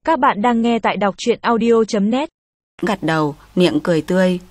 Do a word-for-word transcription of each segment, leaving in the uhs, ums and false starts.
Các bạn đang nghe tại đọc truyện audio chấm net. Gật đầu, miệng cười tươi.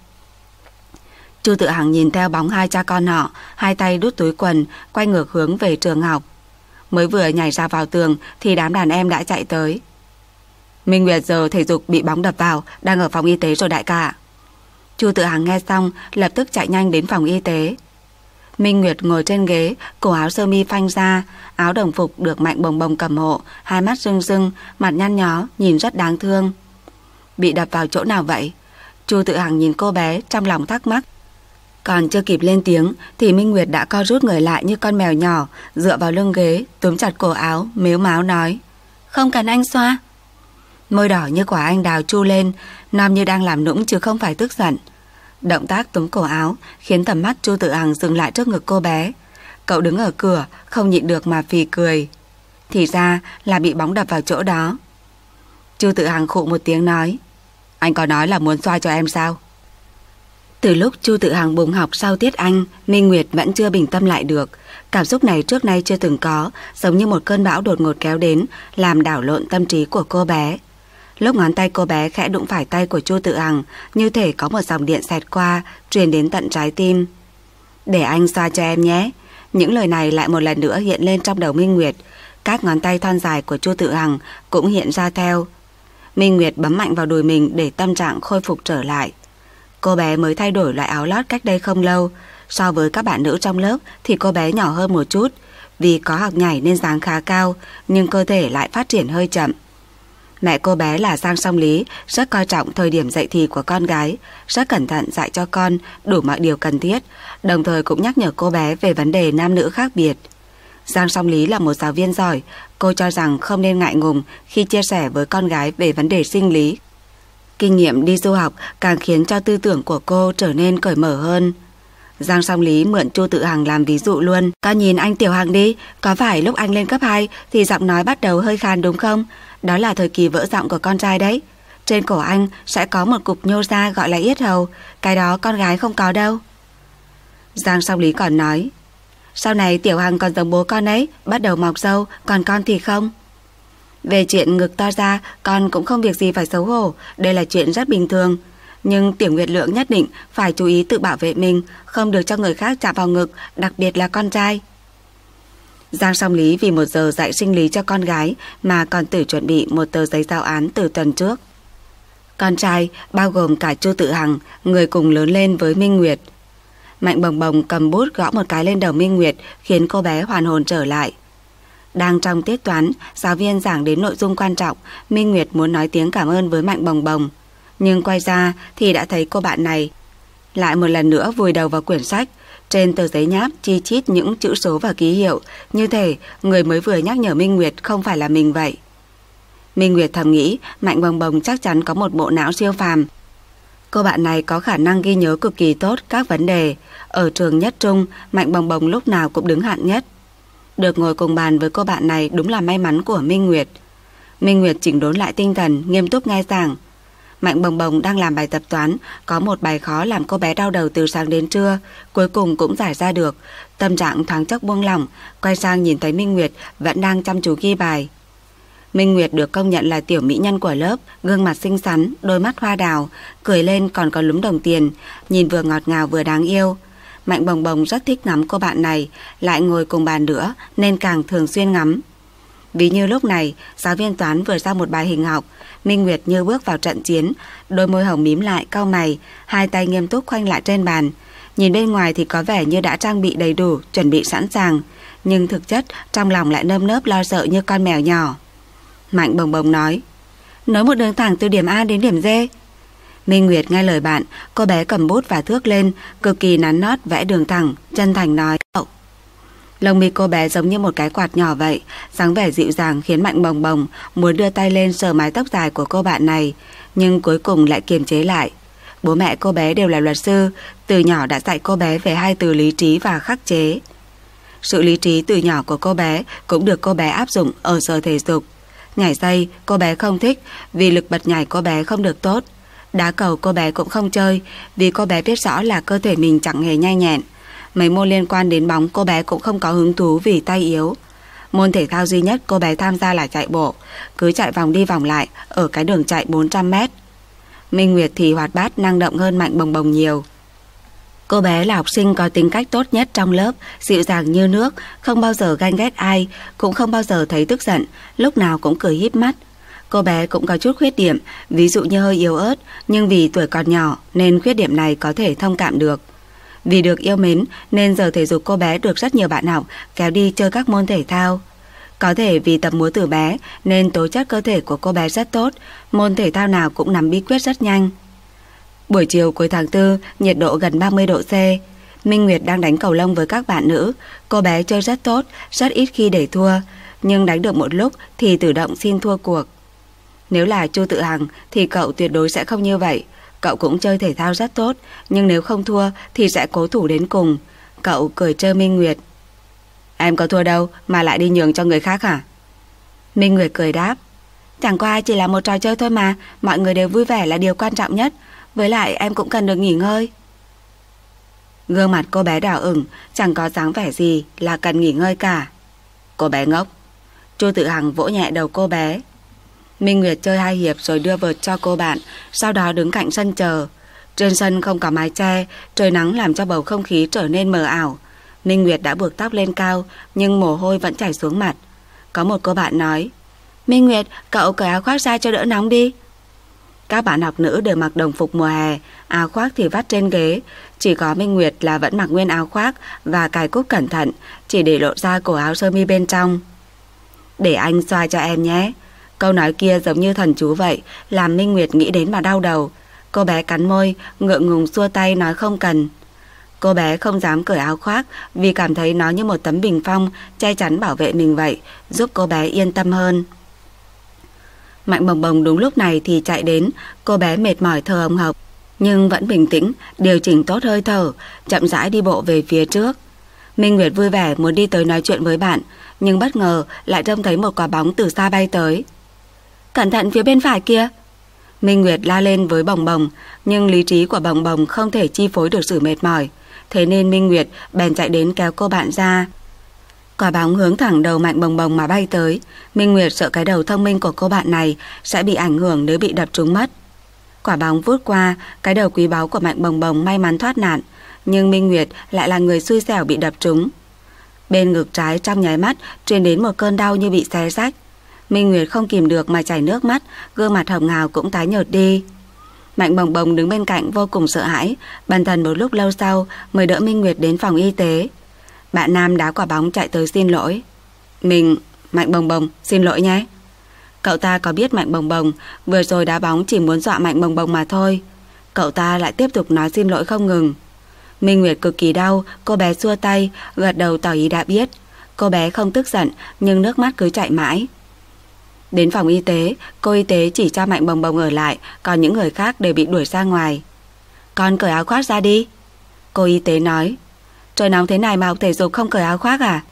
Chu Tự Hằng nhìn theo bóng hai cha con họ, hai tay đút túi quần, quay ngược hướng về trường học. Mới vừa nhảy ra vào tường thì đám đàn em đã chạy tới. Minh Nguyệt giờ thể dục bị bóng đập vào, đang ở phòng y tế rồi đại ca. Chu Tự Hằng nghe xong lập tức chạy nhanh đến phòng y tế. Minh Nguyệt ngồi trên ghế, cổ áo sơ mi phanh ra, áo đồng phục được Mạnh Bồng Bồng cầm hộ, hai mắt rưng rưng, mặt nhăn nhó, nhìn rất đáng thương. Bị đập vào chỗ nào vậy? Chu Tự Hằng nhìn cô bé, trong lòng thắc mắc. Còn chưa kịp lên tiếng thì Minh Nguyệt đã co rút người lại như con mèo nhỏ, dựa vào lưng ghế, túm chặt cổ áo, mếu máo nói: "Không cần anh xoa." Môi đỏ như quả anh đào chu lên, nam như đang làm nũng chứ không phải tức giận. Động tác túm cổ áo khiến tầm mắt Chu Tự Hằng dừng lại trước ngực cô bé. Cậu đứng ở cửa, không nhịn được mà phì cười. Thì ra là bị bóng đập vào chỗ đó. Chu Tự Hằng khụ một tiếng nói: "Anh có nói là muốn xoa cho em sao?" Từ lúc Chu Tự Hằng bùng học sau tiết Anh, Minh Nguyệt vẫn chưa bình tâm lại được. Cảm xúc này trước nay chưa từng có, giống như một cơn bão đột ngột kéo đến, làm đảo lộn tâm trí của cô bé. Lúc ngón tay cô bé khẽ đụng phải tay của Chu Tự Hằng, như thể có một dòng điện xẹt qua, truyền đến tận trái tim. "Để anh xoa cho em nhé." Những lời này lại một lần nữa hiện lên trong đầu Minh Nguyệt. Các ngón tay thon dài của Chu Tự Hằng cũng hiện ra theo. Minh Nguyệt bấm mạnh vào đùi mình để tâm trạng khôi phục trở lại. Cô bé mới thay đổi loại áo lót cách đây không lâu. So với các bạn nữ trong lớp thì cô bé nhỏ hơn một chút. Vì có học nhảy nên dáng khá cao, nhưng cơ thể lại phát triển hơi chậm. Mẹ cô bé là Giang Song Lý rất coi trọng thời điểm dậy thì của con gái, rất cẩn thận dạy cho con đủ mọi điều cần thiết, đồng thời cũng nhắc nhở cô bé về vấn đề nam nữ khác biệt. Giang Song Lý là một giáo viên giỏi, cô cho rằng không nên ngại ngùng khi chia sẻ với con gái về vấn đề sinh lý. Kinh nghiệm đi du học càng khiến cho tư tưởng của cô trở nên cởi mở hơn. Giang Song Lý mượn Chu Tự Hằng làm ví dụ luôn. "Con nhìn anh Tiểu Hằng đi, có phải lúc anh lên cấp hai thì giọng nói bắt đầu hơi khàn đúng không? Đó là thời kỳ vỡ giọng của con trai đấy. Trên cổ anh sẽ có một cục nhô ra gọi là yết hầu, cái đó con gái không có đâu." Giang Song Lý còn nói: "Sau này Tiểu Hằng còn giống bố con ấy, bắt đầu mọc râu, còn con thì không. Về chuyện ngực to ra, con cũng không việc gì phải xấu hổ, đây là chuyện rất bình thường. Nhưng Tiểu Nguyệt Lượng nhất định phải chú ý tự bảo vệ mình, không được cho người khác chạm vào ngực, đặc biệt là con trai." Giang Song Lý vì một giờ dạy sinh lý cho con gái mà còn tự chuẩn bị một tờ giấy giao án từ tuần trước. Con trai bao gồm cả Chu Tự Hằng, người cùng lớn lên với Minh Nguyệt. Mạnh Bồng Bồng cầm bút gõ một cái lên đầu Minh Nguyệt, khiến cô bé hoàn hồn trở lại. Đang trong tiết toán, giáo viên giảng đến nội dung quan trọng, Minh Nguyệt muốn nói tiếng cảm ơn với Mạnh Bồng Bồng, nhưng quay ra thì đã thấy cô bạn này lại một lần nữa vùi đầu vào quyển sách. Trên tờ giấy nháp chi chít những chữ số và ký hiệu, như thể người mới vừa nhắc nhở Minh Nguyệt không phải là mình vậy. Minh Nguyệt thầm nghĩ Mạnh Bồng Bồng chắc chắn có một bộ não siêu phàm. Cô bạn này có khả năng ghi nhớ cực kỳ tốt các vấn đề. Ở trường nhất trung, Mạnh Bồng Bồng lúc nào cũng đứng hạng nhất. Được ngồi cùng bàn với cô bạn này đúng là may mắn của Minh Nguyệt. Minh Nguyệt chỉnh đốn lại tinh thần, nghiêm túc nghe giảng. Mạnh Bồng Bồng đang làm bài tập toán, có một bài khó làm cô bé đau đầu từ sáng đến trưa, cuối cùng cũng giải ra được. Tâm trạng thoáng chốc buông lỏng, quay sang nhìn thấy Minh Nguyệt vẫn đang chăm chú ghi bài. Minh Nguyệt được công nhận là tiểu mỹ nhân của lớp, gương mặt xinh xắn, đôi mắt hoa đào, cười lên còn có lúm đồng tiền, nhìn vừa ngọt ngào vừa đáng yêu. Mạnh Bồng Bồng rất thích ngắm cô bạn này, lại ngồi cùng bàn nữa nên càng thường xuyên ngắm. Ví như lúc này, giáo viên toán vừa ra một bài hình học, Minh Nguyệt như bước vào trận chiến, đôi môi hồng mím lại, cau mày, hai tay nghiêm túc khoanh lại trên bàn. Nhìn bên ngoài thì có vẻ như đã trang bị đầy đủ, chuẩn bị sẵn sàng, nhưng thực chất trong lòng lại nơm nớp lo sợ như con mèo nhỏ. Mạnh Bồng Bồng nói: "Nối một đường thẳng từ điểm A đến điểm D." Minh Nguyệt nghe lời bạn, cô bé cầm bút và thước lên, cực kỳ nắn nót vẽ đường thẳng, chân thành nói: "Cậu." Lông mi cô bé giống như một cái quạt nhỏ vậy, dáng vẻ dịu dàng khiến Mạnh Bồng Bồng muốn đưa tay lên sờ mái tóc dài của cô bạn này, nhưng cuối cùng lại kiềm chế lại. Bố mẹ cô bé đều là luật sư, từ nhỏ đã dạy cô bé về hai từ lý trí và khắc chế. Sự lý trí từ nhỏ của cô bé cũng được cô bé áp dụng ở giờ thể dục. Nhảy dây cô bé không thích vì lực bật nhảy cô bé không được tốt. Đá cầu cô bé cũng không chơi vì cô bé biết rõ là cơ thể mình chẳng hề nhanh nhẹn. Mấy môn liên quan đến bóng cô bé cũng không có hứng thú vì tay yếu. Môn thể thao duy nhất cô bé tham gia là chạy bộ, cứ chạy vòng đi vòng lại ở cái đường chạy bốn trăm mét. Minh Nguyệt thì hoạt bát năng động hơn Mạnh Bồng Bồng nhiều. Cô bé là học sinh có tính cách tốt nhất trong lớp, dịu dàng như nước, không bao giờ ganh ghét ai, cũng không bao giờ thấy tức giận, lúc nào cũng cười híp mắt. Cô bé cũng có chút khuyết điểm, ví dụ như hơi yếu ớt, nhưng vì tuổi còn nhỏ nên khuyết điểm này có thể thông cảm được. Vì được yêu mến nên giờ thể dục cô bé được rất nhiều bạn học kéo đi chơi các môn thể thao. Có thể vì tập múa từ bé nên tố chất cơ thể của cô bé rất tốt, môn thể thao nào cũng nắm bí quyết rất nhanh. Buổi chiều cuối tháng tư, nhiệt độ gần ba mươi độ C. Minh Nguyệt đang đánh cầu lông với các bạn nữ. Cô bé chơi rất tốt, rất ít khi để thua, nhưng đánh được một lúc thì tự động xin thua cuộc. Nếu là Chu Tự Hằng thì cậu tuyệt đối sẽ không như vậy. Cậu cũng chơi thể thao rất tốt, nhưng nếu không thua thì sẽ cố thủ đến cùng. Cậu cười trêu Minh Nguyệt. Em có thua đâu mà lại đi nhường cho người khác hả? Minh Nguyệt cười đáp. Chẳng qua chỉ là một trò chơi thôi mà, mọi người đều vui vẻ là điều quan trọng nhất. Với lại em cũng cần được nghỉ ngơi. Gương mặt cô bé đỏ ửng, chẳng có dáng vẻ gì là cần nghỉ ngơi cả. Cô bé ngốc. Chu Tự Hằng vỗ nhẹ đầu cô bé. Minh Nguyệt chơi hai hiệp rồi đưa vợt cho cô bạn, sau đó đứng cạnh sân chờ. Trên sân không có mái che, trời nắng làm cho bầu không khí trở nên mờ ảo. Minh Nguyệt đã buộc tóc lên cao, nhưng mồ hôi vẫn chảy xuống mặt. Có một cô bạn nói, Minh Nguyệt, cậu cởi áo khoác ra cho đỡ nóng đi. Các bạn học nữ đều mặc đồng phục mùa hè, áo khoác thì vắt trên ghế. Chỉ có Minh Nguyệt là vẫn mặc nguyên áo khoác và cài cúc cẩn thận, chỉ để lộ ra cổ áo sơ mi bên trong. Để anh xoa cho em nhé. Câu nói kia giống như thần chú vậy, làm Minh Nguyệt nghĩ đến mà đau đầu. Cô bé cắn môi, ngượng ngùng xua tay nói không cần. Cô bé không dám cởi áo khoác vì cảm thấy nó như một tấm bình phong che chắn bảo vệ mình vậy, giúp cô bé yên tâm hơn. Mạnh Bồng Bồng đúng lúc này thì chạy đến. Cô bé mệt mỏi thở hồng hộc, nhưng vẫn bình tĩnh, điều chỉnh tốt hơi thở, chậm rãi đi bộ về phía trước. Minh Nguyệt vui vẻ muốn đi tới nói chuyện với bạn, nhưng bất ngờ lại trông thấy một quả bóng từ xa bay tới. Cẩn thận phía bên phải kia. Minh Nguyệt la lên với Bồng Bồng, nhưng lý trí của Bồng Bồng không thể chi phối được sự mệt mỏi, thế nên Minh Nguyệt bèn chạy đến kéo cô bạn ra. Quả bóng hướng thẳng đầu Mạnh Bồng Bồng mà bay tới. Minh Nguyệt sợ cái đầu thông minh của cô bạn này sẽ bị ảnh hưởng nếu bị đập trúng mất. Quả bóng vút qua, cái đầu quý báu của Mạnh Bồng Bồng may mắn thoát nạn, nhưng Minh Nguyệt lại là người xui xẻo bị đập trúng. Bên ngực trái trong nháy mắt truyền đến một cơn đau như bị xé rách. Minh Nguyệt không kìm được mà chảy nước mắt, gương mặt hồng hào cũng tái nhợt đi. Mạnh Bồng Bồng đứng bên cạnh vô cùng sợ hãi, bần thần một lúc lâu sau mới đỡ Minh Nguyệt đến phòng y tế. Bạn nam đá quả bóng chạy tới xin lỗi. Mình, Mạnh Bồng Bồng, xin lỗi nhé. Cậu ta có biết Mạnh Bồng Bồng vừa rồi đá bóng chỉ muốn dọa Mạnh Bồng Bồng mà thôi. Cậu ta lại tiếp tục nói xin lỗi không ngừng. Minh Nguyệt cực kỳ đau, cô bé xua tay, gật đầu tỏ ý đã biết. Cô bé không tức giận, nhưng nước mắt cứ chảy mãi. Đến phòng y tế, cô y tế chỉ cho Mạnh Bồng Bồng ở lại, còn những người khác đều bị đuổi ra ngoài. Con cởi áo khoác ra đi. Cô y tế nói. Trời nóng thế này mà học thể dục không cởi áo khoác à?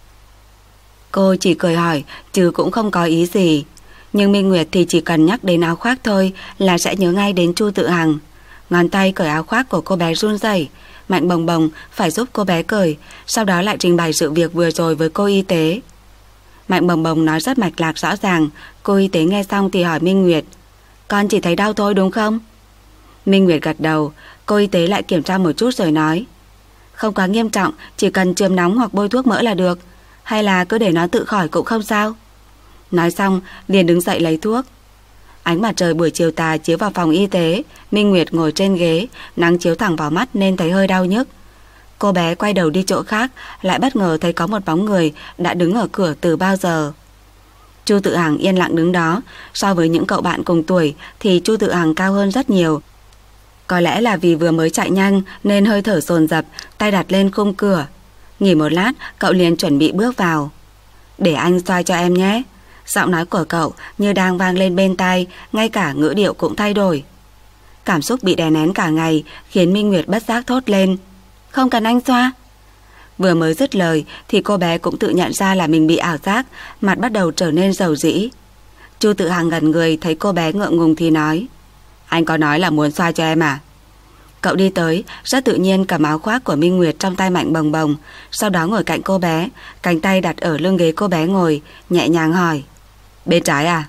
Cô chỉ cười hỏi, chứ cũng không có ý gì. Nhưng Minh Nguyệt thì chỉ cần nhắc đến áo khoác thôi là sẽ nhớ ngay đến Chu Tự Hằng. Ngón tay cởi áo khoác của cô bé run rẩy. Mạnh Bồng Bồng phải giúp cô bé cởi, sau đó lại trình bày sự việc vừa rồi với cô y tế. Mạnh Bồng Bồng nói rất mạch lạc rõ ràng. Cô y tế nghe xong thì hỏi Minh Nguyệt, con chỉ thấy đau thôi đúng không? Minh Nguyệt gật đầu. Cô y tế lại kiểm tra một chút rồi nói, không quá nghiêm trọng, chỉ cần chườm nóng hoặc bôi thuốc mỡ là được. Hay là cứ để nó tự khỏi cũng không sao. Nói xong liền đứng dậy lấy thuốc. Ánh mặt trời buổi chiều tà chiếu vào phòng y tế. Minh Nguyệt ngồi trên ghế, nắng chiếu thẳng vào mắt nên thấy hơi đau nhức. Cô bé quay đầu đi chỗ khác, lại bất ngờ thấy có một bóng người đã đứng ở cửa từ bao giờ. Chu Tự Hằng yên lặng đứng đó. So với những cậu bạn cùng tuổi thì Chu Tự Hằng cao hơn rất nhiều. Có lẽ là vì vừa mới chạy nhanh nên hơi thở dồn dập, tay đặt lên khung cửa. Nghỉ một lát, cậu liền chuẩn bị bước vào. Để anh xoay cho em nhé. Giọng nói của cậu như đang vang lên bên tai, ngay cả ngữ điệu cũng thay đổi. Cảm xúc bị đè nén cả ngày khiến Minh Nguyệt bất giác thốt lên, không cần anh xoa. Vừa mới dứt lời thì cô bé cũng tự nhận ra là mình bị ảo giác, mặt bắt đầu trở nên rầu rĩ. Chu Tự Hằng gần người thấy cô bé ngượng ngùng thì nói, anh có nói là muốn xoa cho em à? Cậu đi tới, rất tự nhiên cầm áo khoác của Minh Nguyệt trong tay Mạnh Bồng Bồng, sau đó ngồi cạnh cô bé, cánh tay đặt ở lưng ghế cô bé ngồi, nhẹ nhàng hỏi: Bên trái à?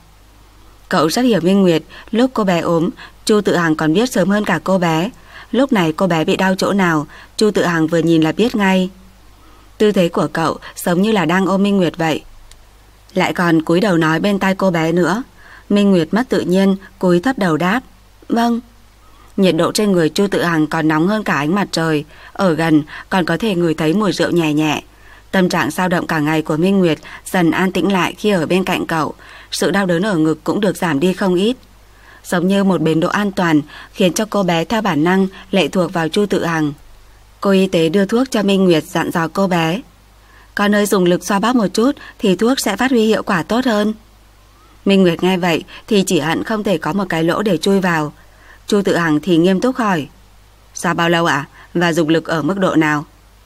Cậu rất hiểu Minh Nguyệt, lúc cô bé ốm, Chu Tự Hằng còn biết sớm hơn cả cô bé. Lúc này cô bé bị đau chỗ nào, Chu Tự Hằng vừa nhìn là biết ngay. Tư thế của cậu giống như là đang ôm Minh Nguyệt vậy, lại còn cúi đầu nói bên tai cô bé nữa. Minh Nguyệt mất tự nhiên, cúi thấp đầu đáp: Vâng. Nhiệt độ trên người Chu Tự Hằng còn nóng hơn cả ánh mặt trời, ở gần còn có thể ngửi thấy mùi rượu nhẹ nhẹ. Tâm trạng dao động cả ngày của Minh Nguyệt dần an tĩnh lại khi ở bên cạnh cậu, sự đau đớn ở ngực cũng được giảm đi không ít. Giống như một bến đỗ an toàn, khiến cho cô bé theo bản năng lệ thuộc vào Chu Tự Hằng. Cô y tế đưa thuốc cho Minh Nguyệt, dặn dò cô bé: Con ơi, dùng lực xoa bóp một chút thì thuốc sẽ phát huy hiệu quả tốt hơn. Minh Nguyệt nghe vậy thì chỉ hận không thể có một cái lỗ để chui vào. Chu Tự Hằng thì nghiêm túc hỏi: Xoa bao lâu ạ? Và dùng lực ở mức độ nào?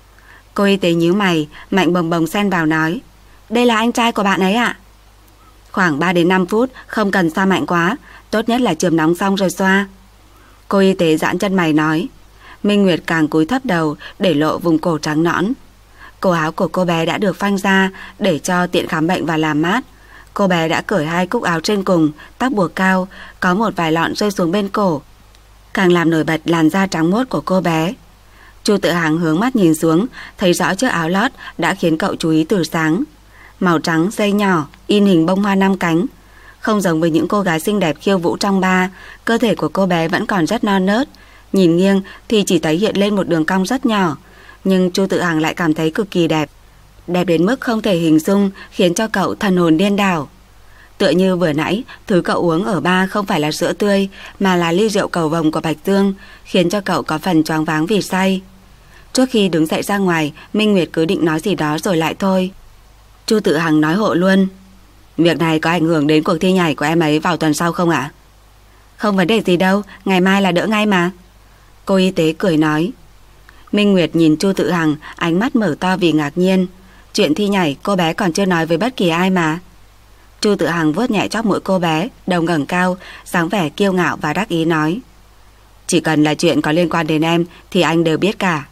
Cô y tế nhíu mày, Mạnh Bồng Bồng xen vào nói: Đây là anh trai của bạn ấy ạ. Khoảng ba đến năm phút, không cần xoa mạnh quá, tốt nhất là chườm nóng xong rồi xoa. Cô y tế giãn chân mày nói. Minh Nguyệt càng cúi thấp đầu, để lộ vùng cổ trắng nõn. Cổ áo của cô bé đã được phanh ra để cho tiện khám bệnh và làm mát. Cô bé đã cởi hai cúc áo trên cùng, tóc buộc cao, có một vài lọn rơi xuống bên cổ, càng làm nổi bật làn da trắng muốt của cô bé. Chu Tự Hằng hướng mắt nhìn xuống, thấy rõ chiếc áo lót đã khiến cậu chú ý từ sáng. Màu trắng, dây nhỏ, in hình bông hoa năm cánh. Không giống với những cô gái xinh đẹp khiêu vũ trong bar, cơ thể của cô bé vẫn còn rất non nớt. Nhìn nghiêng thì chỉ thấy hiện lên một đường cong rất nhỏ, nhưng Chu Tự Hằng lại cảm thấy cực kỳ đẹp. Đẹp đến mức không thể hình dung, khiến cho cậu thần hồn điên đảo. Tựa như vừa nãy, thứ cậu uống ở bar không phải là sữa tươi, mà là ly rượu cầu vồng của Bạch Dương, khiến cho cậu có phần choáng váng vì say. Trước khi đứng dậy ra ngoài, Minh Nguyệt cứ định nói gì đó rồi lại thôi. Chu Tự Hằng nói hộ luôn: Việc này có ảnh hưởng đến cuộc thi nhảy của em ấy vào tuần sau không ạ? Không vấn đề gì đâu, ngày mai là đỡ ngay mà. Cô y tế cười nói. Minh Nguyệt nhìn Chu Tự Hằng, ánh mắt mở to vì ngạc nhiên. Chuyện thi nhảy cô bé còn chưa nói với bất kỳ ai mà. Chu Tự Hằng vuốt nhẹ chóp mũi cô bé, đầu ngẩng cao, dáng vẻ kiêu ngạo và đắc ý nói: Chỉ cần là chuyện có liên quan đến em thì anh đều biết cả.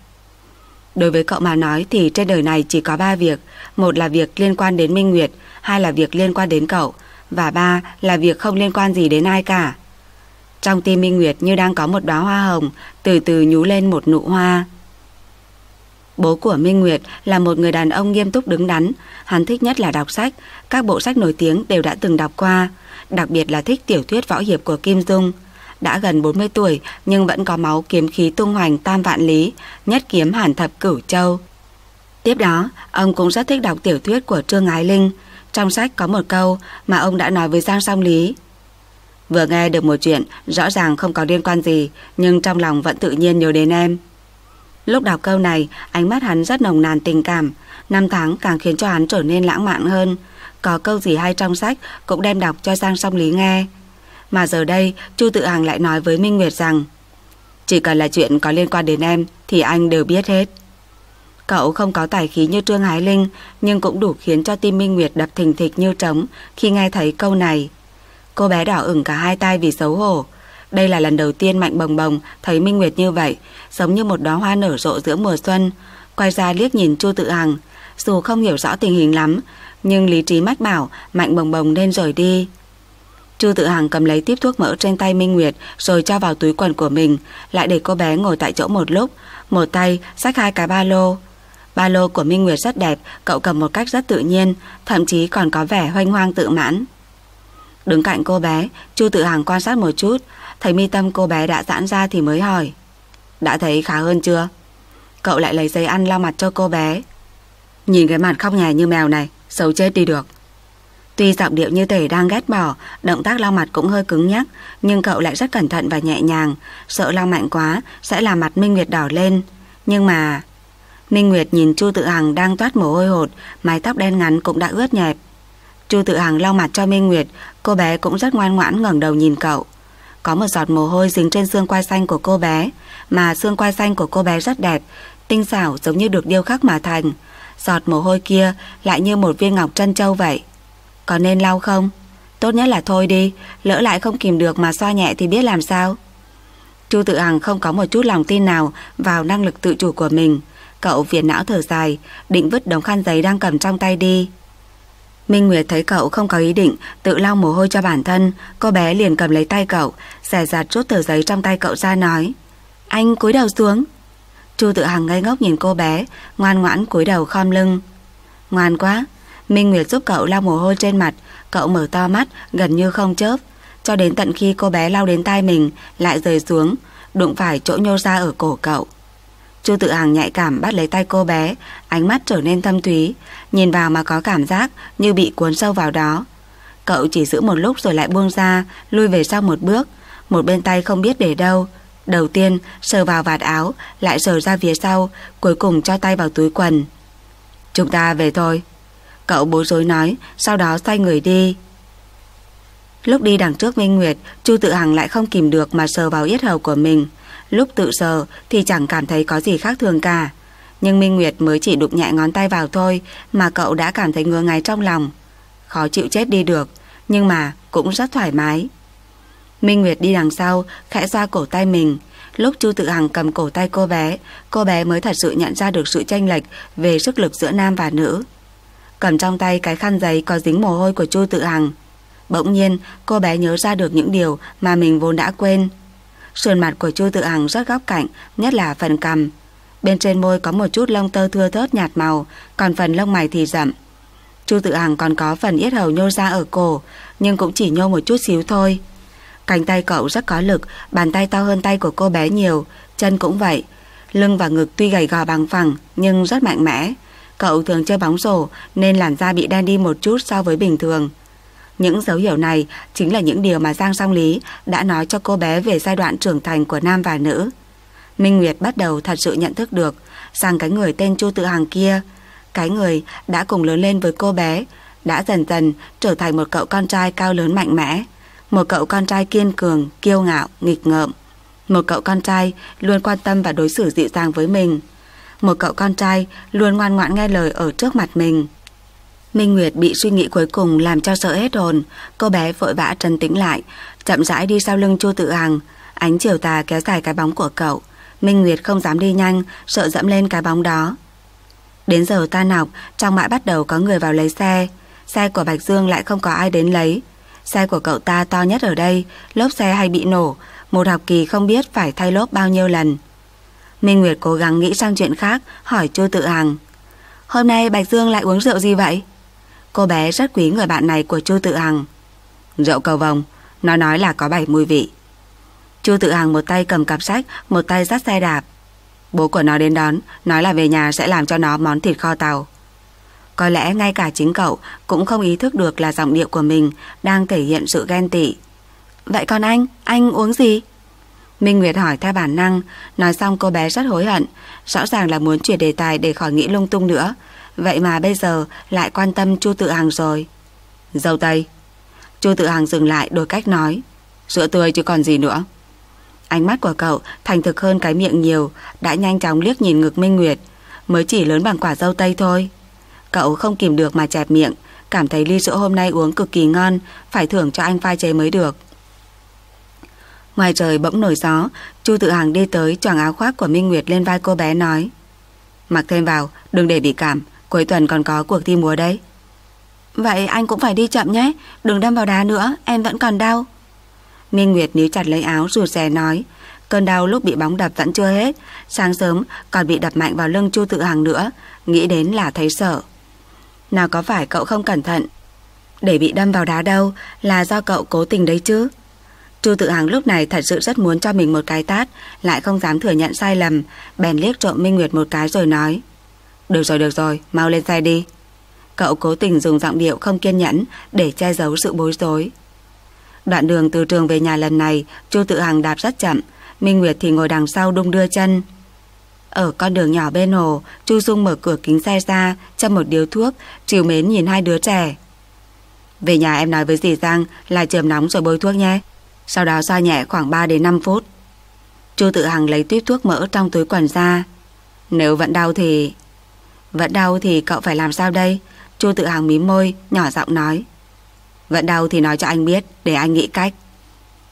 Đối với cậu mà nói thì trên đời này chỉ có ba việc. Một là việc liên quan đến Minh Nguyệt, hai là việc liên quan đến cậu, và ba là việc không liên quan gì đến ai cả. Trong tim Minh Nguyệt như đang có một đóa hoa hồng từ từ nhú lên một nụ hoa. Bố của Minh Nguyệt là một người đàn ông nghiêm túc đứng đắn. Hắn thích nhất là đọc sách. Các bộ sách nổi tiếng đều đã từng đọc qua, đặc biệt là thích tiểu thuyết võ hiệp của Kim Dung. Đã gần bốn mươi tuổi nhưng vẫn có máu kiếm khí tung hoành tam vạn lý, nhất kiếm hàn thập cửu châu. Tiếp đó, ông cũng rất thích đọc tiểu thuyết của Trương Ái Linh. Trong sách có một câu mà ông đã nói với Giang Song Lý: Vừa nghe được một chuyện rõ ràng không có liên quan gì, nhưng trong lòng vẫn tự nhiên nhớ đến em. Lúc đọc câu này, ánh mắt hắn rất nồng nàn tình cảm. Năm tháng càng khiến cho hắn trở nên lãng mạn hơn. Có câu gì hay trong sách cũng đem đọc cho Giang Song Lý nghe. Mà giờ đây, Chu Tự Hằng lại nói với Minh Nguyệt rằng: Chỉ cần là chuyện có liên quan đến em thì anh đều biết hết. Cậu không có tài khí như Trương Ái Linh, nhưng cũng đủ khiến cho tim Minh Nguyệt đập thình thịch như trống khi nghe thấy câu này. Cô bé đỏ ửng cả hai tay vì xấu hổ. Đây là lần đầu tiên Mạnh Bồng Bồng thấy Minh Nguyệt như vậy, giống như một đóa hoa nở rộ giữa mùa xuân. Quay ra liếc nhìn Chu Tự Hằng. Dù không hiểu rõ tình hình lắm, nhưng lý trí mách bảo Mạnh Bồng Bồng nên rời đi. Chu Tự Hằng cầm lấy tiếp thuốc mỡ trên tay Minh Nguyệt rồi cho vào túi quần của mình, lại để cô bé ngồi tại chỗ một lúc, một tay xách hai cái ba lô. Ba lô của Minh Nguyệt rất đẹp, cậu cầm một cách rất tự nhiên, thậm chí còn có vẻ hoanh hoang tự mãn. Đứng cạnh cô bé, Chu Tự Hằng quan sát một chút, thấy mi tâm cô bé đã giãn ra thì mới hỏi: Đã thấy khá hơn chưa? Cậu lại lấy giấy ăn lau mặt cho cô bé. Nhìn cái mặt khóc nhè như mèo này, xấu chết đi được. Tuy giọng điệu như thể đang ghét bỏ, động tác lau mặt cũng hơi cứng nhắc, nhưng cậu lại rất cẩn thận và nhẹ nhàng, sợ lau mạnh quá sẽ làm mặt Minh Nguyệt đỏ lên. Nhưng mà... Minh Nguyệt nhìn Chu Tự Hằng đang toát mồ hôi hột, mái tóc đen ngắn cũng đã ướt nhẹp. Chu Tự Hằng lau mặt cho Minh Nguyệt, cô bé cũng rất ngoan ngoãn ngẩng đầu nhìn cậu. Có một giọt mồ hôi dính trên xương quai xanh của cô bé, mà xương quai xanh của cô bé rất đẹp, tinh xảo giống như được điêu khắc mà thành. Giọt mồ hôi kia lại như một viên ngọc trân châu vậy. Có nên lau không? Tốt nhất là thôi đi, lỡ lại không kìm được mà xoa nhẹ thì biết làm sao. Chu Tự Hằng không có một chút lòng tin nào vào năng lực tự chủ của mình. Cậu phiền não thở dài, định vứt đống khăn giấy đang cầm trong tay đi. Minh Nguyệt thấy cậu không có ý định tự lau mồ hôi cho bản thân, cô bé liền cầm lấy tay cậu, dè dặt rút tờ giấy trong tay cậu ra nói: Anh cúi đầu xuống. Chu Tự Hằng ngây ngốc nhìn cô bé, ngoan ngoãn cúi đầu khom lưng. Ngoan quá. Minh Nguyệt giúp cậu lau mồ hôi trên mặt. Cậu mở to mắt gần như không chớp, cho đến tận khi cô bé lau đến tai mình lại rơi xuống, đụng phải chỗ nhô ra ở cổ cậu. Chu Tự Hằng nhạy cảm bắt lấy tay cô bé, ánh mắt trở nên thâm thúy, nhìn vào mà có cảm giác như bị cuốn sâu vào đó. Cậu chỉ giữ một lúc rồi lại buông ra, lui về sau một bước, một bên tay không biết để đâu. Đầu tiên sờ vào vạt áo, lại sờ ra phía sau, cuối cùng cho tay vào túi quần. Chúng ta về thôi, cậu bối rối nói, sau đó xoay người đi. Lúc đi đằng trước Minh Nguyệt, Chu Tự Hằng lại không kìm được mà sờ vào yết hầu của mình. Lúc tự sờ thì chẳng cảm thấy có gì khác thường cả, nhưng Minh Nguyệt mới chỉ đụng nhẹ ngón tay vào thôi mà cậu đã cảm thấy ngứa ngáy trong lòng. Khó chịu chết đi được, nhưng mà cũng rất thoải mái. Minh Nguyệt đi đằng sau, khẽ xoa cổ tay mình. Lúc Chu Tự Hằng cầm cổ tay cô bé, cô bé mới thật sự nhận ra được sự chênh lệch về sức lực giữa nam và nữ. Cầm trong tay cái khăn giấy có dính mồ hôi của Chu Tự Hằng, bỗng nhiên cô bé nhớ ra được những điều mà mình vốn đã quên. Sườn mặt của Chu Tự Hằng rất góc cạnh, nhất là phần cằm. Bên trên môi có một chút lông tơ thưa thớt nhạt màu, còn phần lông mày thì rậm. Chu Tự Hằng còn có phần yết hầu nhô ra ở cổ, nhưng cũng chỉ nhô một chút xíu thôi. Cánh tay cậu rất có lực, bàn tay to hơn tay của cô bé nhiều, chân cũng vậy. Lưng và ngực tuy gầy gò bằng phẳng nhưng rất mạnh mẽ. Cậu thường chơi bóng rổ nên làn da bị đen đi một chút so với bình thường. Những dấu hiệu này chính là những điều mà Giang Song Lý đã nói cho cô bé về giai đoạn trưởng thành của nam và nữ. Minh Nguyệt bắt đầu thật sự nhận thức được rằng cái người tên Chu Tự Hằng kia, cái người đã cùng lớn lên với cô bé, đã dần dần trở thành một cậu con trai cao lớn mạnh mẽ, một cậu con trai kiên cường, kiêu ngạo, nghịch ngợm, một cậu con trai luôn quan tâm và đối xử dịu dàng với mình, một cậu con trai luôn ngoan ngoãn nghe lời ở trước mặt mình. Minh Nguyệt bị suy nghĩ cuối cùng làm cho sợ hết hồn. Cô bé vội vã trấn tĩnh lại, chậm rãi đi sau lưng Chu Tự Hằng. Ánh chiều tà kéo dài cái bóng của cậu. Minh Nguyệt không dám đi nhanh, sợ dẫm lên cái bóng đó. Đến giờ tan học, trong bãi bắt đầu có người vào lấy xe. Xe của Bạch Dương lại không có ai đến lấy. Xe của cậu ta to nhất ở đây, lốp xe hay bị nổ, một học kỳ không biết phải thay lốp bao nhiêu lần. Minh Nguyệt cố gắng nghĩ sang chuyện khác, hỏi Chu Tự Hằng: Hôm nay Bạch Dương lại uống rượu gì vậy? Cô bé rất quý người bạn này của Chu Tự Hằng. Rượu cầu vồng, nó nói là có bảy mùi vị. Chu Tự Hằng một tay cầm cặp sách, một tay dắt xe đạp. Bố của nó đến đón, nói là về nhà sẽ làm cho nó món thịt kho tàu. Có lẽ ngay cả chính cậu cũng không ý thức được là giọng điệu của mình đang thể hiện sự ghen tị. Vậy còn anh, anh uống gì? Minh Nguyệt hỏi theo bản năng. Nói xong cô bé rất hối hận, rõ ràng là muốn chuyển đề tài để khỏi nghĩ lung tung nữa. Vậy mà bây giờ lại quan tâm Chu Tự Hằng rồi. Dâu tây. Chu Tự Hằng dừng lại đổi cách nói: Sữa tươi chứ còn gì nữa. Ánh mắt của cậu thành thực hơn cái miệng nhiều, đã nhanh chóng liếc nhìn ngực Minh Nguyệt. Mới chỉ lớn bằng quả dâu tây thôi. Cậu không kìm được mà chẹp miệng, cảm thấy ly sữa hôm nay uống cực kỳ ngon, phải thưởng cho anh pha chế mới được. Ngoài trời bỗng nổi gió. Chu Tự Hằng đi tới choàng áo khoác của Minh Nguyệt lên vai cô bé nói: Mặc thêm vào, đừng để bị cảm, cuối tuần còn có cuộc thi múa đấy. Vậy anh cũng phải đi chậm nhé, đừng đâm vào đá nữa, em vẫn còn đau. Minh Nguyệt níu chặt lấy áo rụt rè nói. Cơn đau lúc bị bóng đập vẫn chưa hết, sáng sớm còn bị đập mạnh vào lưng Chu Tự Hằng nữa, nghĩ đến là thấy sợ. Nào có phải cậu không cẩn thận để bị đâm vào đá đâu, là do cậu cố tình đấy chứ. Chu Tự Hằng lúc này thật sự rất muốn cho mình một cái tát, lại không dám thừa nhận sai lầm, bèn liếc trộm Minh Nguyệt một cái rồi nói: Được rồi được rồi, mau lên xe đi. Cậu cố tình dùng giọng điệu không kiên nhẫn để che giấu sự bối rối. Đoạn đường từ trường về nhà lần này, Chu Tự Hằng đạp rất chậm, Minh Nguyệt thì ngồi đằng sau đung đưa chân. Ở con đường nhỏ bên hồ, Chu Dung mở cửa kính xe ra, châm một điếu thuốc, trìu mến nhìn hai đứa trẻ. Về nhà em nói với dì Giang là chườm nóng rồi bôi thuốc nhé, sau đó xoa nhẹ khoảng ba đến năm phút. Chu Tự Hằng lấy tuyếp thuốc mỡ trong túi quần ra. Nếu vẫn đau thì... Vẫn đau thì cậu phải làm sao đây? Chu Tự Hằng mím môi, nhỏ giọng nói. Vẫn đau thì nói cho anh biết, để anh nghĩ cách.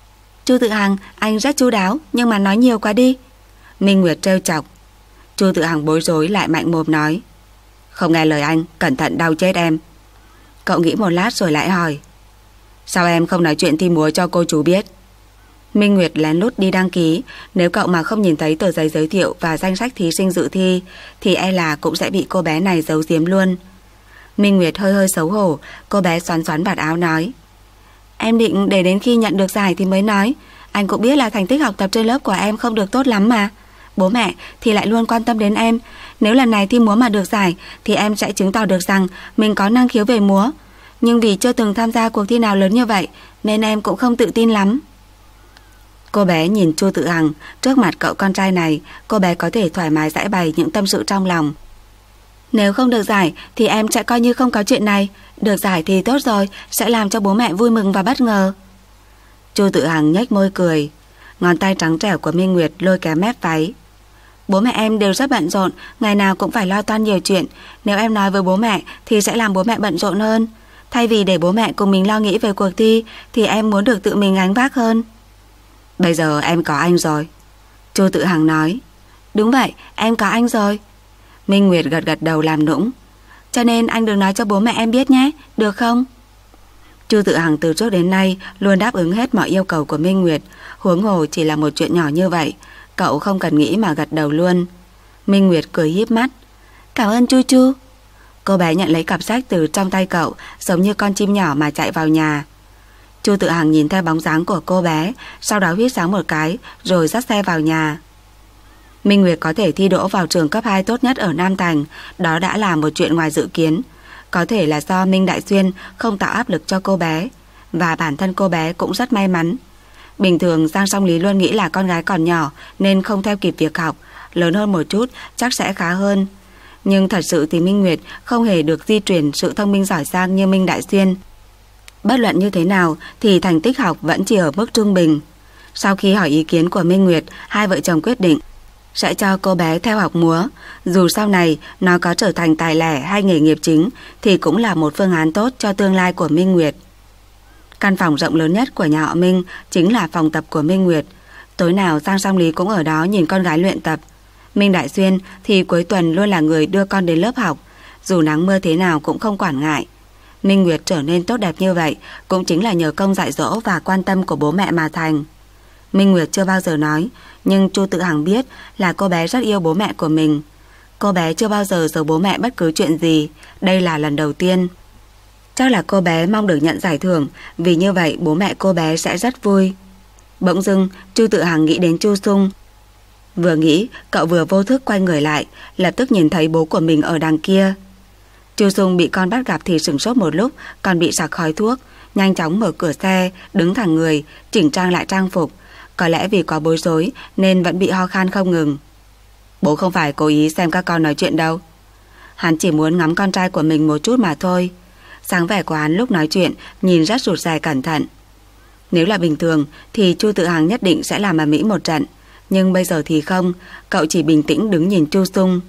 Chu Tự Hằng, anh rất chu đáo, nhưng mà nói nhiều quá đi. Minh Nguyệt trêu chọc. Chu Tự Hằng bối rối lại mạnh mồm nói, không nghe lời anh, cẩn thận đau chết em. Cậu nghĩ một lát rồi lại hỏi, sao em không nói chuyện thi múa cho cô chú biết? Minh Nguyệt lén lút đi đăng ký. Nếu cậu mà không nhìn thấy tờ giấy giới thiệu và danh sách thí sinh dự thi thì e là cũng sẽ bị cô bé này giấu giếm luôn. Minh Nguyệt hơi hơi xấu hổ. Cô bé xoắn xoắn vạt áo nói, em định để đến khi nhận được giải thì mới nói. Anh cũng biết là thành tích học tập trên lớp của em không được tốt lắm mà. Bố mẹ thì lại luôn quan tâm đến em. Nếu lần này thi múa mà được giải thì em sẽ chứng tỏ được rằng mình có năng khiếu về múa. Nhưng vì chưa từng tham gia cuộc thi nào lớn như vậy nên em cũng không tự tin lắm. Cô bé nhìn Chu Tự Hằng. Trước mặt cậu con trai này, cô bé có thể thoải mái giải bày những tâm sự trong lòng. Nếu không được giải thì em sẽ coi như không có chuyện này. Được giải thì tốt rồi, sẽ làm cho bố mẹ vui mừng và bất ngờ. Chu Tự Hằng nhếch môi cười. Ngón tay trắng trẻo của Minh Nguyệt lôi kéo mép váy. Bố mẹ em đều rất bận rộn, ngày nào cũng phải lo toan nhiều chuyện. Nếu em nói với bố mẹ thì sẽ làm bố mẹ bận rộn hơn. Thay vì để bố mẹ cùng mình lo nghĩ về cuộc thi thì em muốn được tự mình gánh vác hơn. Bây giờ em có anh rồi, Chu Tự Hằng nói. Đúng vậy, em có anh rồi. Minh Nguyệt gật gật đầu làm nũng. Cho nên anh đừng nói cho bố mẹ em biết nhé, được không? Chu Tự Hằng từ trước đến nay luôn đáp ứng hết mọi yêu cầu của Minh Nguyệt. Huống hồ chỉ là một chuyện nhỏ như vậy, cậu không cần nghĩ mà gật đầu luôn. Minh Nguyệt cười híp mắt. Cảm ơn Chu Chu. Cô bé nhận lấy cặp sách từ trong tay cậu, giống như con chim nhỏ mà chạy vào nhà. Chu Tự Hằng nhìn theo bóng dáng của cô bé, sau đó huýt sáo một cái rồi dắt xe vào nhà. Minh Nguyệt có thể thi đỗ vào trường cấp hai tốt nhất ở Nam Thành, đó đã là một chuyện ngoài dự kiến. Có thể là do Minh Đại Xuyên không tạo áp lực cho cô bé, và bản thân cô bé cũng rất may mắn. Bình thường Giang Song Lý luôn nghĩ là con gái còn nhỏ nên không theo kịp việc học, lớn hơn một chút chắc sẽ khá hơn. Nhưng thật sự thì Minh Nguyệt không hề được di truyền sự thông minh giỏi giang như Minh Đại Xuyên. Bất luận như thế nào thì thành tích học vẫn chỉ ở mức trung bình. Sau khi hỏi ý kiến của Minh Nguyệt, hai vợ chồng quyết định sẽ cho cô bé theo học múa. Dù sau này nó có trở thành tài lẻ hay nghề nghiệp chính thì cũng là một phương án tốt cho tương lai của Minh Nguyệt. Căn phòng rộng lớn nhất của nhà họ Minh chính là phòng tập của Minh Nguyệt. Tối nào Giang Song Lý cũng ở đó nhìn con gái luyện tập. Minh Đại Xuyên thì cuối tuần luôn là người đưa con đến lớp học, dù nắng mưa thế nào cũng không quản ngại. Minh Nguyệt trở nên tốt đẹp như vậy cũng chính là nhờ công dạy dỗ và quan tâm của bố mẹ mà thành. Minh Nguyệt chưa bao giờ nói, nhưng Chu Tự Hằng biết là cô bé rất yêu bố mẹ của mình. Cô bé chưa bao giờ giấu bố mẹ bất cứ chuyện gì, đây là lần đầu tiên. Chắc là cô bé mong được nhận giải thưởng, vì như vậy bố mẹ cô bé sẽ rất vui. Bỗng dưng Chu Tự Hằng nghĩ đến Chu Sung. Vừa nghĩ, cậu vừa vô thức quay người lại, lập tức nhìn thấy bố của mình ở đằng kia. Chu Sung bị con bắt gặp thì sửng sốt một lúc, còn bị sặc khói thuốc, nhanh chóng mở cửa xe, đứng thẳng người, chỉnh trang lại trang phục. Có lẽ vì quá bối rối nên vẫn bị ho khan không ngừng. Bố không phải cố ý xem các con nói chuyện đâu. Hắn chỉ muốn ngắm con trai của mình một chút mà thôi. Sáng vẻ của hắn lúc nói chuyện nhìn rất rụt rè cẩn thận. Nếu là bình thường thì Chu Tự Hằng nhất định sẽ làm ầm ĩ một trận, nhưng bây giờ thì không. Cậu chỉ bình tĩnh đứng nhìn Chu Sung.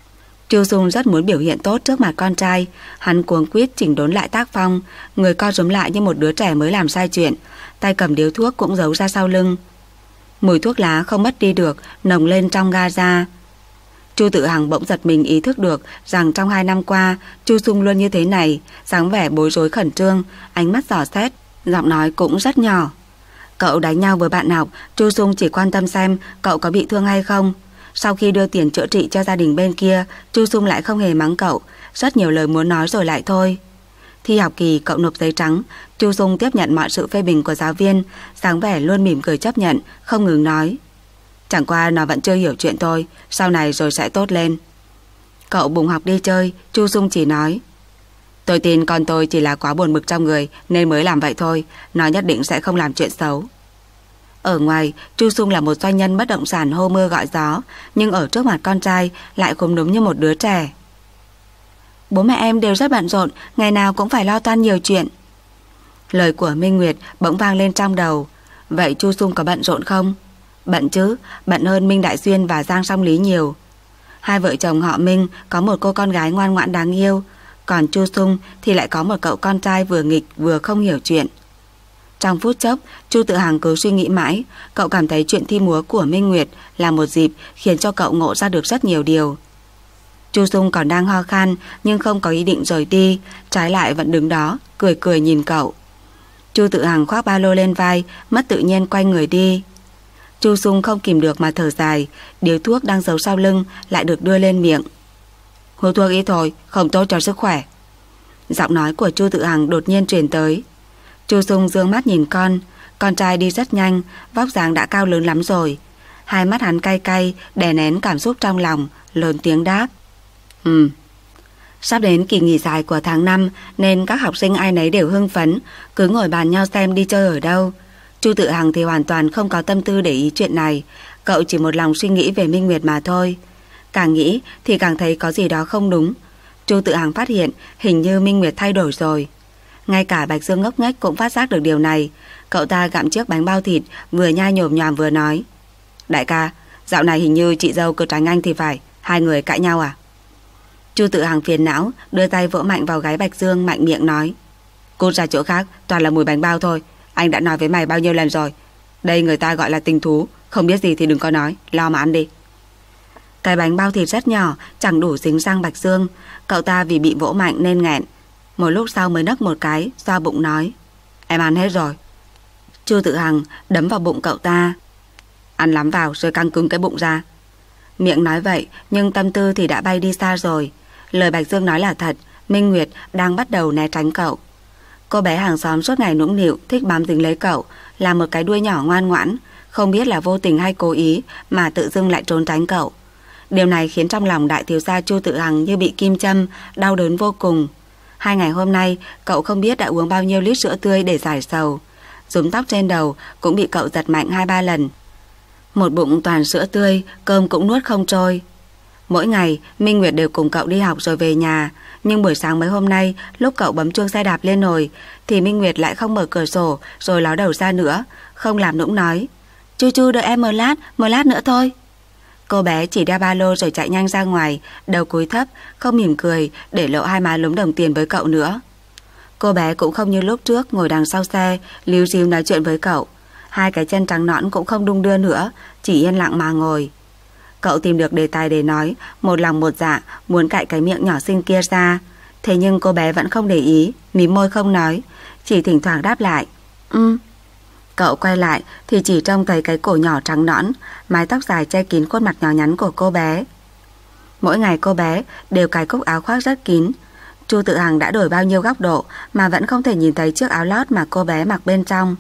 Chu Sung rất muốn biểu hiện tốt trước mặt con trai. Hắn cuống quýt chỉnh đốn lại tác phong, người co rúm lại như một đứa trẻ mới làm sai chuyện, tay cầm điếu thuốc cũng giấu ra sau lưng. Mùi thuốc lá không mất đi được, nồng lên trong ga ra. Chu Tự Hằng bỗng giật mình ý thức được rằng trong hai năm qua Chu Sung luôn như thế này, dáng vẻ bối rối khẩn trương, ánh mắt dò xét, giọng nói cũng rất nhỏ. Cậu đánh nhau với bạn học, Chu Sung chỉ quan tâm xem cậu có bị thương hay không. Sau khi đưa tiền chữa trị cho gia đình bên kia, Chu Sung lại không hề mắng cậu, rất nhiều lời muốn nói rồi lại thôi. Thi học kỳ cậu nộp giấy trắng, Chu Sung tiếp nhận mọi sự phê bình của giáo viên, dáng vẻ luôn mỉm cười chấp nhận, không ngừng nói. Chẳng qua nó vẫn chưa hiểu chuyện thôi, sau này rồi sẽ tốt lên. Cậu bùng học đi chơi, Chu Sung chỉ nói. Tôi tin con tôi chỉ là quá buồn bực trong người nên mới làm vậy thôi, nó nhất định sẽ không làm chuyện xấu. Ở ngoài, Chu Sung là một doanh nhân bất động sản hô mưa gọi gió, nhưng ở trước mặt con trai lại khúm núm như một đứa trẻ. Bố mẹ em đều rất bận rộn, ngày nào cũng phải lo toan nhiều chuyện. Lời của Minh Nguyệt bỗng vang lên trong đầu. Vậy Chu Sung có bận rộn không? Bận chứ, bận hơn Minh Đại Xuyên và Giang Song Lý nhiều. Hai vợ chồng họ Minh có một cô con gái ngoan ngoãn đáng yêu, còn Chu Sung thì lại có một cậu con trai vừa nghịch vừa không hiểu chuyện. Trong phút chốc, Chu Tự Hằng cứ suy nghĩ mãi. Cậu cảm thấy chuyện thi múa của Minh Nguyệt là một dịp khiến cho cậu ngộ ra được rất nhiều điều. Chu Dung còn đang ho khan nhưng không có ý định rời đi, trái lại vẫn đứng đó cười cười nhìn cậu. Chu Tự Hằng khoác ba lô lên vai, mất tự nhiên quay người đi. Chu Dung không kìm được mà thở dài, điếu thuốc đang giấu sau lưng lại được đưa lên miệng. Hút thuốc ít thôi, không tốt cho sức khỏe. Giọng nói của Chu Tự Hằng đột nhiên truyền tới. Chu Dung dương mắt nhìn con. Con trai đi rất nhanh, vóc dáng đã cao lớn lắm rồi. Hai mắt hắn cay cay, đè nén cảm xúc trong lòng, lớn tiếng đáp. Ừ. Sắp đến kỳ nghỉ dài của tháng năm nên các học sinh ai nấy đều hưng phấn, cứ ngồi bàn nhau xem đi chơi ở đâu. Chu Tự Hằng thì hoàn toàn không có tâm tư để ý chuyện này. Cậu chỉ một lòng suy nghĩ về Minh Nguyệt mà thôi. Càng nghĩ thì càng thấy có gì đó không đúng. Chu Tự Hằng phát hiện hình như Minh Nguyệt thay đổi rồi. Ngay cả Bạch Dương ngốc nghếch cũng phát giác được điều này. Cậu ta gặm chiếc bánh bao thịt, vừa nhai nhồm nhòm vừa nói. Đại ca, dạo này hình như chị dâu cứ tránh anh thì phải. Hai người cãi nhau à? Chu Tự Hằng phiền não, đưa tay vỗ mạnh vào gáy Bạch Dương, mạnh miệng nói. Cút ra chỗ khác, toàn là mùi bánh bao thôi. Anh đã nói với mày bao nhiêu lần rồi. Đây người ta gọi là tình thú. Không biết gì thì đừng có nói, lo mà ăn đi. Cái bánh bao thịt rất nhỏ, chẳng đủ dính răng Bạch Dương. Cậu ta vì bị vỗ mạnh nên nghẹn. Một lúc sau mới nấc một cái, xoa bụng nói. Em ăn hết rồi. Chu Tự Hằng đấm vào bụng cậu ta. Ăn lắm vào rồi căng cứng cái bụng ra. Miệng nói vậy nhưng tâm tư thì đã bay đi xa rồi. Lời Bạch Dương nói là thật. Minh Nguyệt đang bắt đầu né tránh cậu. Cô bé hàng xóm suốt ngày nũng nịu, thích bám dính lấy cậu, là một cái đuôi nhỏ ngoan ngoãn. Không biết là vô tình hay cố ý mà tự dưng lại trốn tránh cậu. Điều này khiến trong lòng đại thiếu gia Chu Tự Hằng như bị kim châm, đau đớn vô cùng. Hai ngày hôm nay cậu không biết đã uống bao nhiêu lít sữa tươi để giải sầu. Rúm tóc trên đầu cũng bị cậu giật mạnh hai ba lần. Một bụng toàn sữa tươi, cơm cũng nuốt không trôi. Mỗi ngày Minh Nguyệt đều cùng cậu đi học rồi về nhà. Nhưng buổi sáng mấy hôm nay, lúc cậu bấm chuông xe đạp lên nồi thì Minh Nguyệt lại không mở cửa sổ rồi ló đầu ra nữa, không làm nũng nói. Chu Chu đợi em một lát, một lát nữa thôi. Cô bé chỉ đeo ba lô rồi chạy nhanh ra ngoài, đầu cúi thấp, không mỉm cười, để lộ hai má lúm đồng tiền với cậu nữa. Cô bé cũng không như lúc trước ngồi đằng sau xe, líu ríu nói chuyện với cậu. Hai cái chân trắng nõn cũng không đung đưa nữa, chỉ yên lặng mà ngồi. Cậu tìm được đề tài để nói, một lòng một dạ muốn cạy cái miệng nhỏ xinh kia ra. Thế nhưng cô bé vẫn không để ý, mím môi không nói, chỉ thỉnh thoảng đáp lại. Ừ. Cậu quay lại thì chỉ trông thấy cái cổ nhỏ trắng nõn, mái tóc dài che kín khuôn mặt nhỏ nhắn của cô bé. Mỗi ngày cô bé đều cài cúc áo khoác rất kín. Chu Tự Hằng đã đổi bao nhiêu góc độ mà vẫn không thể nhìn thấy chiếc áo lót mà cô bé mặc bên trong.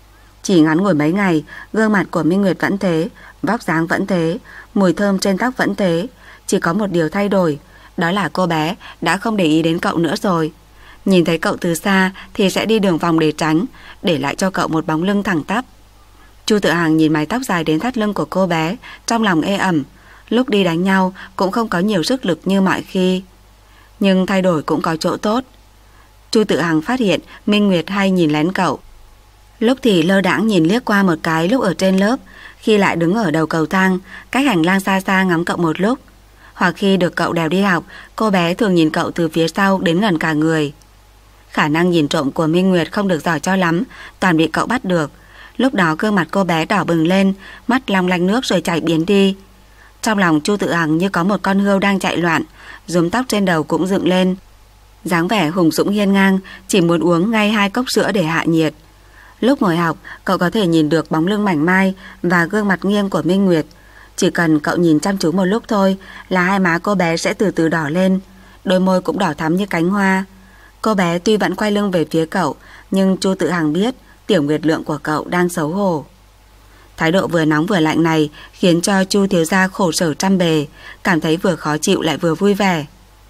Chỉ ngắn ngủi mấy ngày, gương mặt của Minh Nguyệt vẫn thế, vóc dáng vẫn thế, mùi thơm trên tóc vẫn thế. Chỉ có một điều thay đổi, đó là cô bé đã không để ý đến cậu nữa rồi. Nhìn thấy cậu từ xa thì sẽ đi đường vòng để tránh, để lại cho cậu một bóng lưng thẳng tắp. Chu Tự Hằng nhìn mái tóc dài đến thắt lưng của cô bé, trong lòng ê ẩm. Lúc đi đánh nhau cũng không có nhiều sức lực như mọi khi. Nhưng thay đổi cũng có chỗ tốt. Chu Tự Hằng phát hiện Minh Nguyệt hay nhìn lén cậu. Lúc thì lơ đãng nhìn liếc qua một cái lúc ở trên lớp, khi lại đứng ở đầu cầu thang, cách hành lang xa xa ngắm cậu một lúc. Hoặc khi được cậu đèo đi học, cô bé thường nhìn cậu từ phía sau đến gần cả người. Khả năng nhìn trộm của Minh Nguyệt không được giỏi cho lắm, toàn bị cậu bắt được. Lúc đó gương mặt cô bé đỏ bừng lên, mắt long lanh nước rồi chạy biến đi. Trong lòng Chu Tự Hằng như có một con hươu đang chạy loạn, rúm tóc trên đầu cũng dựng lên. Dáng vẻ hùng dũng hiên ngang, chỉ muốn uống ngay hai cốc sữa để hạ nhiệt. Lúc ngồi học, cậu có thể nhìn được bóng lưng mảnh mai và gương mặt nghiêng của Minh Nguyệt. Chỉ cần cậu nhìn chăm chú một lúc thôi là hai má cô bé sẽ từ từ đỏ lên, đôi môi cũng đỏ thắm như cánh hoa. Cô bé tuy vẫn quay lưng về phía cậu, nhưng Chu Tự Hằng biết tiểu nguyệt lượng của cậu đang xấu hổ. Thái độ vừa nóng vừa lạnh này khiến cho Chu thiếu gia khổ sở trăm bề, cảm thấy vừa khó chịu lại vừa vui vẻ.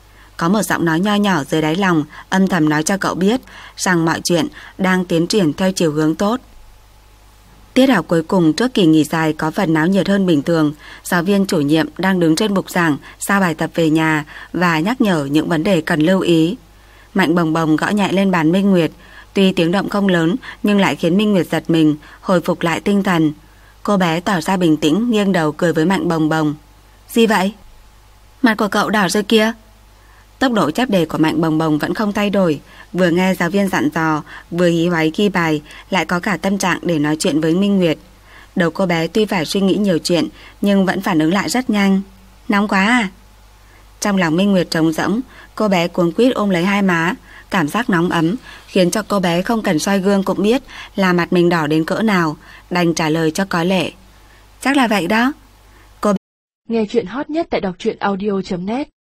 Có một giọng nói nho nhỏ dưới đáy lòng âm thầm nói cho cậu biết rằng mọi chuyện đang tiến triển theo chiều hướng tốt. Tiết học cuối cùng trước kỳ nghỉ dài có phần náo nhiệt hơn bình thường. Giáo viên chủ nhiệm đang đứng trên bục giảng giao bài tập về nhà và nhắc nhở những vấn đề cần lưu ý. Mạnh bồng bồng gõ nhẹ lên bàn Minh Nguyệt. Tuy tiếng động không lớn nhưng lại khiến Minh Nguyệt giật mình, hồi phục lại tinh thần. Cô bé tỏ ra bình tĩnh, nghiêng đầu cười với Mạnh bồng bồng. Gì vậy? Mặt của cậu đỏ rồi kia. Tốc độ chép đề của Mạnh Bồng Bồng vẫn không thay đổi. Vừa nghe giáo viên dặn dò, vừa hí hoáy ghi bài, lại có cả tâm trạng để nói chuyện với Minh Nguyệt. Đầu cô bé tuy phải suy nghĩ nhiều chuyện, nhưng vẫn phản ứng lại rất nhanh. Nóng quá à? Trong lòng Minh Nguyệt trống rỗng, cô bé cuống quýt ôm lấy hai má. Cảm giác nóng ấm khiến cho cô bé không cần soi gương cũng biết là mặt mình đỏ đến cỡ nào, đành trả lời cho có lệ. Chắc là vậy đó. Nghe chuyện hot nhất tại đọc truyện audio chấm net.